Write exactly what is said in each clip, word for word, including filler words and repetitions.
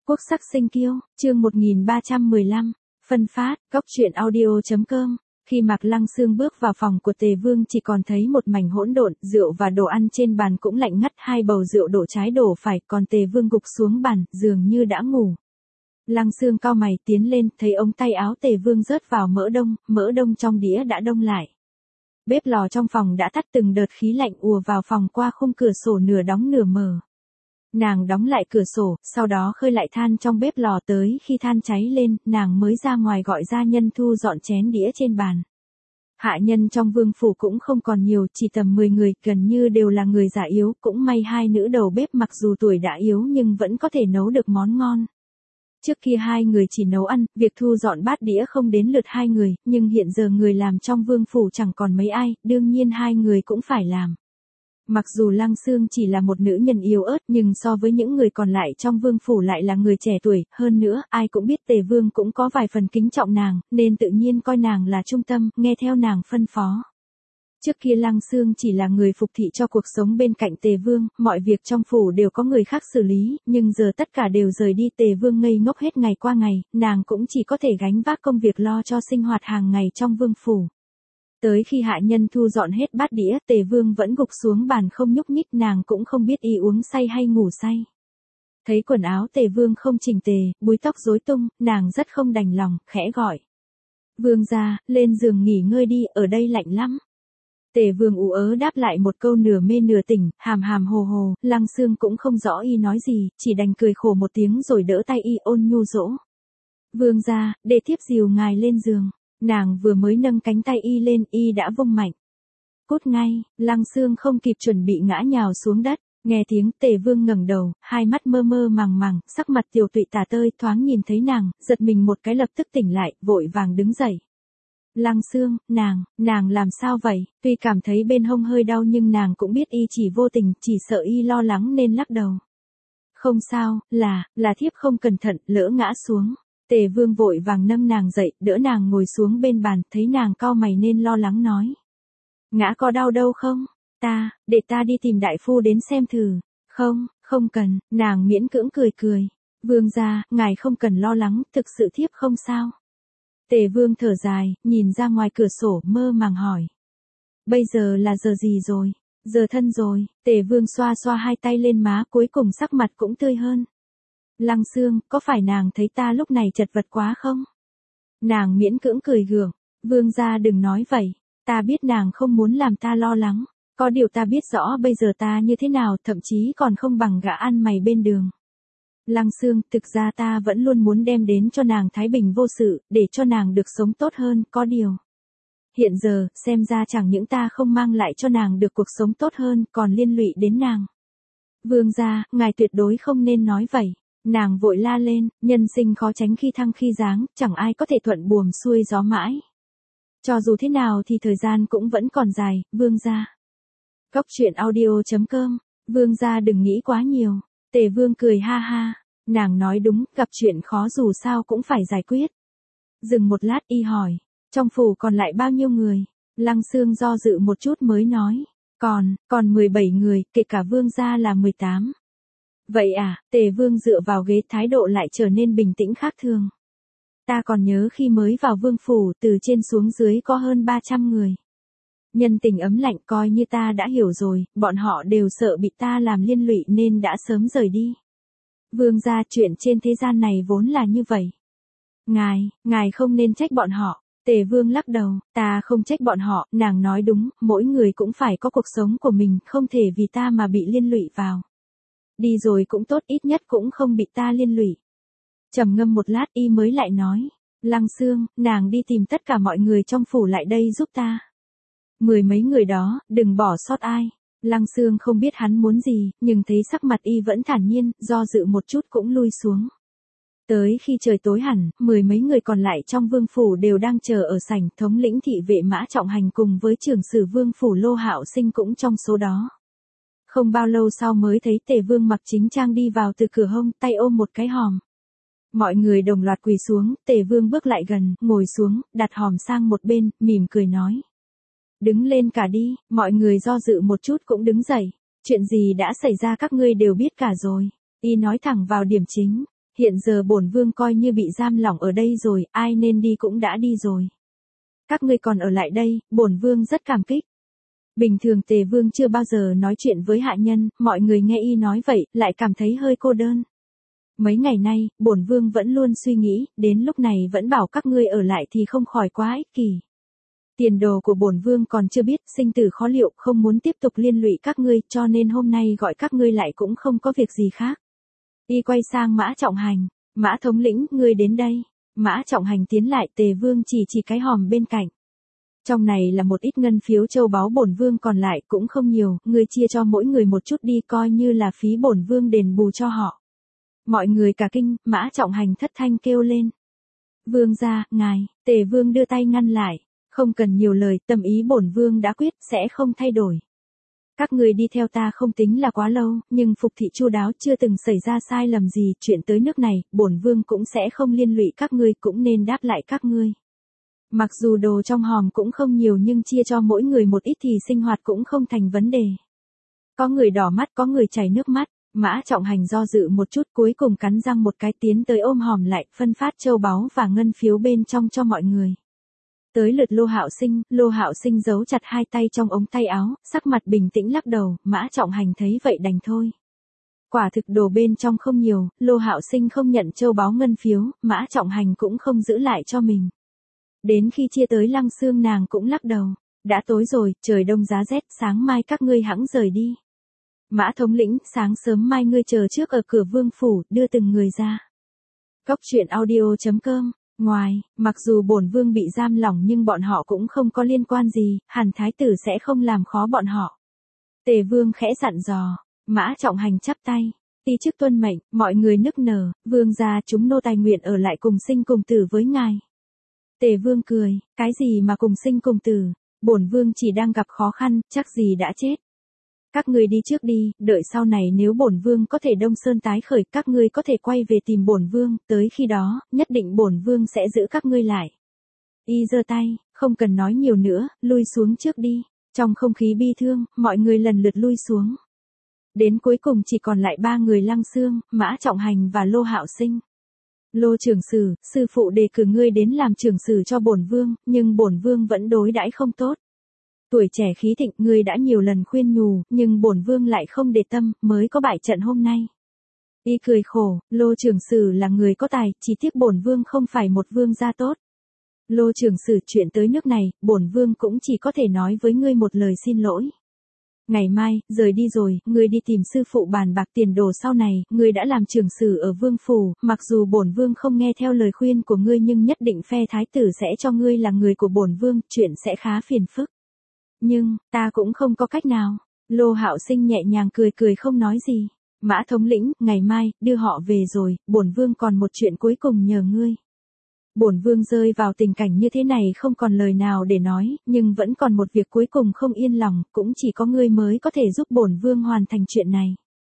Quốc sắc sinh kiêu, chương một nghìn ba trăm mười lăm, phân phát, góc truyện audio chấm com. Khi Mạc Lăng Sương bước vào phòng của Tề Vương chỉ còn thấy một mảnh hỗn độn, rượu và đồ ăn trên bàn cũng lạnh ngắt, hai bầu rượu đổ trái đổ phải, còn Tề Vương gục xuống bàn, dường như đã ngủ. Lăng Sương cau mày tiến lên, thấy ống tay áo Tề Vương rớt vào mỡ đông, mỡ đông trong đĩa đã đông lại. Bếp lò trong phòng đã tắt, từng đợt khí lạnh ùa vào phòng qua khung cửa sổ nửa đóng nửa mở. Nàng đóng lại cửa sổ, sau đó khơi lại than trong bếp lò, tới khi than cháy lên, nàng mới ra ngoài gọi gia nhân thu dọn chén đĩa trên bàn. Hạ nhân trong vương phủ cũng không còn nhiều, chỉ tầm mười người, gần như đều là người già yếu, cũng may hai nữ đầu bếp mặc dù tuổi đã yếu nhưng vẫn có thể nấu được món ngon. Trước kia hai người chỉ nấu ăn, việc thu dọn bát đĩa không đến lượt hai người, nhưng hiện giờ người làm trong vương phủ chẳng còn mấy ai, đương nhiên hai người cũng phải làm. Mặc dù Lăng Sương chỉ là một nữ nhân yếu ớt nhưng so với những người còn lại trong vương phủ lại là người trẻ tuổi, hơn nữa ai cũng biết Tề Vương cũng có vài phần kính trọng nàng, nên tự nhiên coi nàng là trung tâm, nghe theo nàng phân phó. Trước kia Lăng Sương chỉ là người phục thị cho cuộc sống bên cạnh Tề Vương, mọi việc trong phủ đều có người khác xử lý, nhưng giờ tất cả đều rời đi, Tề Vương ngây ngốc hết ngày qua ngày, nàng cũng chỉ có thể gánh vác công việc lo cho sinh hoạt hàng ngày trong vương phủ. Tới khi hạ nhân thu dọn hết bát đĩa, Tề Vương vẫn gục xuống bàn không nhúc nhích, nàng cũng không biết y uống say hay ngủ say. Thấy quần áo Tề Vương không chỉnh tề, búi tóc rối tung, nàng rất không đành lòng, khẽ gọi. Vương gia, lên giường nghỉ ngơi đi, ở đây lạnh lắm. Tề Vương ú ớ đáp lại một câu nửa mê nửa tỉnh, hàm hàm hồ hồ, Lăng Sương cũng không rõ y nói gì, chỉ đành cười khổ một tiếng rồi đỡ tay y ôn nhu dỗ. Vương gia, để thiếp dìu ngài lên giường. Nàng vừa mới nâng cánh tay y lên, y đã vung mạnh. Cút ngay, Lăng Sương không kịp chuẩn bị ngã nhào xuống đất, nghe tiếng Tề Vương ngẩng đầu, hai mắt mơ mơ màng màng, sắc mặt tiều tụy tả tơi, thoáng nhìn thấy nàng, giật mình một cái lập tức tỉnh lại, vội vàng đứng dậy. Lăng Sương, nàng, nàng làm sao vậy? Tuy cảm thấy bên hông hơi đau nhưng nàng cũng biết y chỉ vô tình, chỉ sợ y lo lắng nên lắc đầu. Không sao, là, là thiếp không cẩn thận, lỡ ngã xuống. Tề Vương vội vàng nâng nàng dậy, đỡ nàng ngồi xuống bên bàn, thấy nàng cau mày nên lo lắng nói. Ngã có đau đâu không? Ta, để ta đi tìm đại phu đến xem thử. Không, không cần, nàng miễn cưỡng cười cười. Vương gia, ngài không cần lo lắng, thực sự thiếp không sao. Tề Vương thở dài, nhìn ra ngoài cửa sổ, mơ màng hỏi. Bây giờ là giờ gì rồi? Giờ thân rồi. Tề Vương xoa xoa hai tay lên má, cuối cùng sắc mặt cũng tươi hơn. Lăng Sương, có phải nàng thấy ta lúc này chật vật quá không? Nàng miễn cưỡng cười gượng. Vương gia đừng nói vậy. Ta biết nàng không muốn làm ta lo lắng. Có điều ta biết rõ bây giờ ta như thế nào, thậm chí còn không bằng gã ăn mày bên đường. Lăng Sương, thực ra ta vẫn luôn muốn đem đến cho nàng thái bình vô sự, để cho nàng được sống tốt hơn, có điều. Hiện giờ, xem ra chẳng những ta không mang lại cho nàng được cuộc sống tốt hơn, còn liên lụy đến nàng. Vương gia, ngài tuyệt đối không nên nói vậy. Nàng vội la lên, nhân sinh khó tránh khi thăng khi giáng, chẳng ai có thể thuận buồm xuôi gió mãi. Cho dù thế nào thì thời gian cũng vẫn còn dài, vương gia. Góc truyện audio chấm com, vương gia đừng nghĩ quá nhiều. Tề Vương cười ha ha, nàng nói đúng, gặp chuyện khó dù sao cũng phải giải quyết. Dừng một lát y hỏi, trong phủ còn lại bao nhiêu người? Lăng Sương do dự một chút mới nói, còn, còn mười bảy người, kể cả vương gia là mười tám. Vậy à, Tề Vương dựa vào ghế, thái độ lại trở nên bình tĩnh khác thường. Ta còn nhớ khi mới vào vương phủ, từ trên xuống dưới có hơn ba trăm người. Nhân tình ấm lạnh, coi như ta đã hiểu rồi, bọn họ đều sợ bị ta làm liên lụy nên đã sớm rời đi. Vương gia, chuyện trên thế gian này vốn là như vậy. Ngài, ngài không nên trách bọn họ. Tề Vương lắc đầu, ta không trách bọn họ, nàng nói đúng, mỗi người cũng phải có cuộc sống của mình, không thể vì ta mà bị liên lụy vào. Đi rồi cũng tốt, ít nhất cũng không bị ta liên lụy. Trầm ngâm một lát y mới lại nói, Lăng Sương, nàng đi tìm tất cả mọi người trong phủ lại đây giúp ta. Mười mấy người đó, đừng bỏ sót ai. Lăng Sương không biết hắn muốn gì, nhưng thấy sắc mặt y vẫn thản nhiên, do dự một chút cũng lui xuống. Tới khi trời tối hẳn, mười mấy người còn lại trong vương phủ đều đang chờ ở sảnh, thống lĩnh thị vệ Mã Trọng Hành cùng với trưởng sử vương phủ Lô Hạo Sinh cũng trong số đó. Không bao lâu sau mới thấy Tề Vương mặc chính trang đi vào từ cửa hông, tay ôm một cái hòm. Mọi người đồng loạt quỳ xuống, Tề Vương bước lại gần, ngồi xuống, đặt hòm sang một bên, mỉm cười nói. Đứng lên cả đi, mọi người do dự một chút cũng đứng dậy. Chuyện gì đã xảy ra các ngươi đều biết cả rồi. Y nói thẳng vào điểm chính. Hiện giờ bổn vương coi như bị giam lỏng ở đây rồi, ai nên đi cũng đã đi rồi. Các ngươi còn ở lại đây, bổn vương rất cảm kích. Bình thường Tề Vương chưa bao giờ nói chuyện với hạ nhân, mọi người nghe y nói vậy, lại cảm thấy hơi cô đơn. Mấy ngày nay, bổn vương vẫn luôn suy nghĩ, đến lúc này vẫn bảo các ngươi ở lại thì không khỏi quá ích kỷ. Tiền đồ của bổn vương còn chưa biết, sinh tử khó liệu, không muốn tiếp tục liên lụy các ngươi, cho nên hôm nay gọi các ngươi lại cũng không có việc gì khác. Y quay sang Mã Trọng Hành, Mã thống lĩnh, ngươi đến đây. Mã Trọng Hành tiến lại, Tề Vương chỉ chỉ cái hòm bên cạnh. Trong này là một ít ngân phiếu châu báu bổn vương còn lại cũng không nhiều, ngươi chia cho mỗi người một chút đi coi như là phí bổn vương đền bù cho họ. Mọi người cả kinh, Mã Trọng Hành thất thanh kêu lên. Vương gia, ngài, Tề Vương đưa tay ngăn lại, không cần nhiều lời, tâm ý bổn vương đã quyết, sẽ không thay đổi. Các người đi theo ta không tính là quá lâu, nhưng phục thị chu đáo chưa từng xảy ra sai lầm gì, chuyện tới nước này, bổn vương cũng sẽ không liên lụy các ngươi, cũng nên đáp lại các ngươi. Mặc dù đồ trong hòm cũng không nhiều nhưng chia cho mỗi người một ít thì sinh hoạt cũng không thành vấn đề. Có người đỏ mắt, có người chảy nước mắt. Mã Trọng Hành do dự một chút, cuối cùng cắn răng một cái tiến tới ôm hòm lại, phân phát châu báu và ngân phiếu bên trong cho mọi người. Tới lượt Lô Hạo Sinh, Lô Hạo Sinh giấu chặt hai tay trong ống tay áo, sắc mặt bình tĩnh lắc đầu, Mã Trọng Hành thấy vậy đành thôi. Quả thực đồ bên trong không nhiều, Lô Hạo Sinh không nhận châu báu ngân phiếu, Mã Trọng Hành cũng không giữ lại cho mình. Đến khi chia tới Lăng Xương nàng cũng lắc đầu, đã tối rồi, trời đông giá rét, sáng mai các ngươi hẵng rời đi. Mã thống lĩnh, sáng sớm mai ngươi chờ trước ở cửa vương phủ, đưa từng người ra. Cốc truyện audio chấm com. Ngoài, mặc dù bổn vương bị giam lỏng nhưng bọn họ cũng không có liên quan gì, Hàn thái tử sẽ không làm khó bọn họ. Tề Vương khẽ dặn dò, Mã Trọng Hành chắp tay, ti chức tuân mệnh, mọi người nức nở, vương gia chúng nô tài nguyện ở lại cùng sinh cùng tử với ngài. Tề Vương cười, cái gì mà cùng sinh cùng tử, bổn vương chỉ đang gặp khó khăn, chắc gì đã chết. Các ngươi đi trước đi, đợi sau này nếu bổn vương có thể Đông Sơn tái khởi, các ngươi có thể quay về tìm bổn vương, tới khi đó, nhất định bổn vương sẽ giữ các ngươi lại. Y giơ tay, không cần nói nhiều nữa, lui xuống trước đi. Trong không khí bi thương, mọi người lần lượt lui xuống. Đến cuối cùng chỉ còn lại ba người Lăng Xương, Mã Trọng Hành và Lô Hạo Sinh. Lô trưởng sử, sư phụ đề cử ngươi đến làm trưởng sử cho bổn vương, nhưng bổn vương vẫn đối đãi không tốt. Tuổi trẻ khí thịnh, ngươi đã nhiều lần khuyên nhủ, nhưng bổn vương lại không để tâm, mới có bại trận hôm nay. Y cười khổ, Lô trưởng sử là người có tài, chỉ tiếc bổn vương không phải một vương gia tốt. Lô trưởng sử, chuyện tới nước này, bổn vương cũng chỉ có thể nói với ngươi một lời xin lỗi. Ngày mai, rời đi rồi, ngươi đi tìm sư phụ bàn bạc tiền đồ sau này, ngươi đã làm trưởng sử ở vương phủ, mặc dù bổn vương không nghe theo lời khuyên của ngươi nhưng nhất định phe thái tử sẽ cho ngươi là người của bổn vương, chuyện sẽ khá phiền phức. Nhưng, ta cũng không có cách nào. Lô Hạo Sinh nhẹ nhàng cười cười không nói gì. Mã thống lĩnh, ngày mai, đưa họ về rồi, bổn vương còn một chuyện cuối cùng nhờ ngươi. Bổn vương rơi vào tình cảnh như thế này không còn lời nào để nói, nhưng vẫn còn một việc cuối cùng không yên lòng, cũng chỉ có ngươi mới có thể giúp bổn vương hoàn thành chuyện này.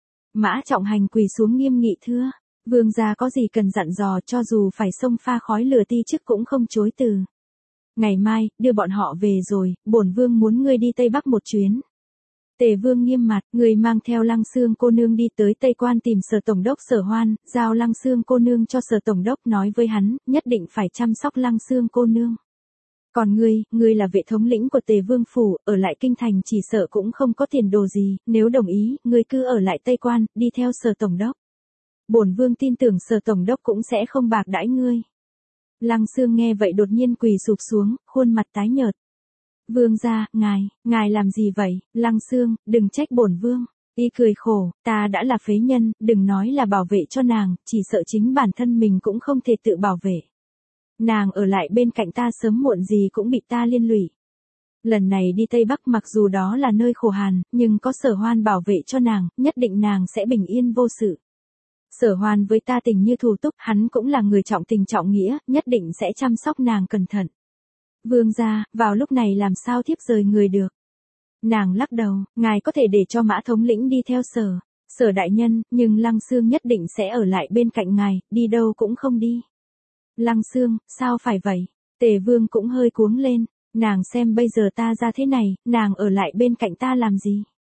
Mã Trọng Hành quỳ xuống nghiêm nghị thưa, vương gia có gì cần dặn dò, cho dù phải xông pha khói lửa ti chức cũng không chối từ. Ngày mai, đưa bọn họ về rồi, bổn vương muốn ngươi đi Tây Bắc một chuyến. Tề Vương nghiêm mặt, người mang theo Lăng Xương cô nương đi tới Tây Quan tìm Sở Tổng đốc Sở Hoan, giao Lăng Xương cô nương cho Sở Tổng đốc, nói với hắn, nhất định phải chăm sóc Lăng Xương cô nương. Còn ngươi, ngươi là vệ thống lĩnh của Tề Vương phủ, ở lại kinh thành chỉ sợ cũng không có tiền đồ gì, nếu đồng ý, ngươi cứ ở lại Tây Quan, đi theo Sở Tổng đốc. Bổn vương tin tưởng Sở Tổng đốc cũng sẽ không bạc đãi ngươi. Lăng Xương nghe vậy đột nhiên quỳ sụp xuống, khuôn mặt tái nhợt. Vương gia, ngài, ngài làm gì vậy? Lăng Xương, đừng trách bổn vương. Y cười khổ, ta đã là phế nhân, đừng nói là bảo vệ cho nàng, chỉ sợ chính bản thân mình cũng không thể tự bảo vệ. Nàng ở lại bên cạnh ta sớm muộn gì cũng bị ta liên lụy. Lần này đi Tây Bắc mặc dù đó là nơi khổ hàn, nhưng có Sở Hoan bảo vệ cho nàng, nhất định nàng sẽ bình yên vô sự. Sở Hoan với ta tình như thù túc, hắn cũng là người trọng tình trọng nghĩa, nhất định sẽ chăm sóc nàng cẩn thận. Vương gia, vào lúc này làm sao thiếp rời người được. Nàng lắc đầu, ngài có thể để cho Mã thống lĩnh đi theo sở, sở đại nhân, nhưng Lăng Xương nhất định sẽ ở lại bên cạnh ngài, đi đâu cũng không đi. Lăng Xương, sao phải vậy? Tề Vương cũng hơi cuống lên, nàng xem bây giờ ta ra thế này, nàng ở lại bên cạnh ta làm gì?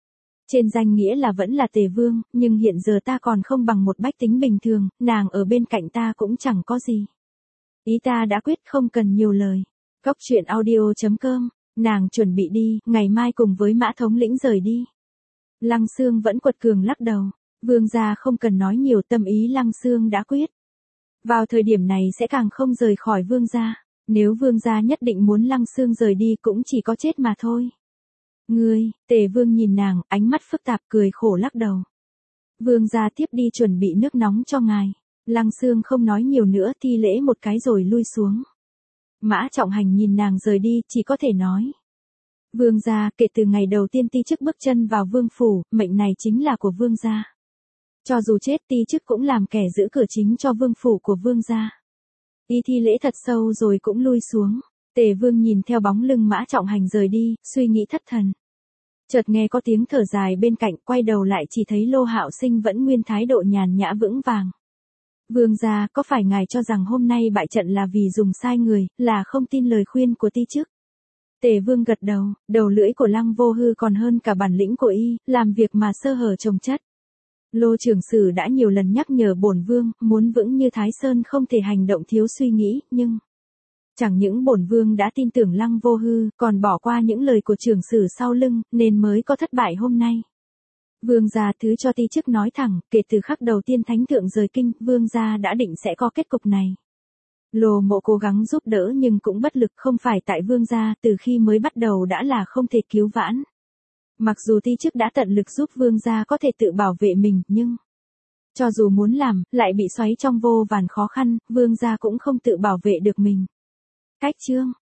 Trên danh nghĩa là vẫn là tề vương, nhưng hiện giờ ta còn không bằng một bách tính bình thường, nàng ở bên cạnh ta cũng chẳng có gì. Ý ta đã quyết không cần nhiều lời. Cốc truyện audio chấm com, nàng chuẩn bị đi, ngày mai cùng với Mã thống lĩnh rời đi. Lăng Xương vẫn quật cường lắc đầu, vương gia không cần nói nhiều, tâm ý Lăng Xương đã quyết. Vào thời điểm này sẽ càng không rời khỏi vương gia, nếu vương gia nhất định muốn Lăng Xương rời đi cũng chỉ có chết mà thôi. Ngươi, Tề Vương nhìn nàng, ánh mắt phức tạp, cười khổ lắc đầu. Vương gia tiếp đi chuẩn bị nước nóng cho ngài. Lăng Xương không nói nhiều nữa, thi lễ một cái rồi lui xuống. Mã Trọng Hành nhìn nàng rời đi, chỉ có thể nói. Vương gia, kể từ ngày đầu tiên ti chức bước chân vào vương phủ, mệnh này chính là của vương gia. Cho dù chết ti chức cũng làm kẻ giữ cửa chính cho vương phủ của vương gia. Y thi lễ thật sâu rồi cũng lui xuống. Tề Vương nhìn theo bóng lưng Mã Trọng Hành rời đi, suy nghĩ thất thần. Chợt nghe có tiếng thở dài bên cạnh, quay đầu lại chỉ thấy Lô Hạo Sinh vẫn nguyên thái độ nhàn nhã vững vàng. Vương gia, có phải ngài cho rằng hôm nay bại trận là vì dùng sai người, là không tin lời khuyên của ti chức? Tề Vương gật đầu, đầu lưỡi của Lăng Vô Hư còn hơn cả bản lĩnh của y, làm việc mà sơ hở chồng chất. Lô trưởng sử đã nhiều lần nhắc nhở bổn vương, muốn vững như Thái Sơn không thể hành động thiếu suy nghĩ, nhưng chẳng những bổn vương đã tin tưởng Lăng Vô Hư, còn bỏ qua những lời của trưởng sử sau lưng, nên mới có thất bại hôm nay. Vương gia thứ cho ti chức nói thẳng, kể từ khắc đầu tiên thánh thượng rời kinh, vương gia đã định sẽ có kết cục này. Lô Mộ cố gắng giúp đỡ nhưng cũng bất lực, không phải tại vương gia, từ khi mới bắt đầu đã là không thể cứu vãn. Mặc dù ti chức đã tận lực giúp vương gia có thể tự bảo vệ mình, nhưng cho dù muốn làm, lại bị xoáy trong vô vàn khó khăn, vương gia cũng không tự bảo vệ được mình. Cách chương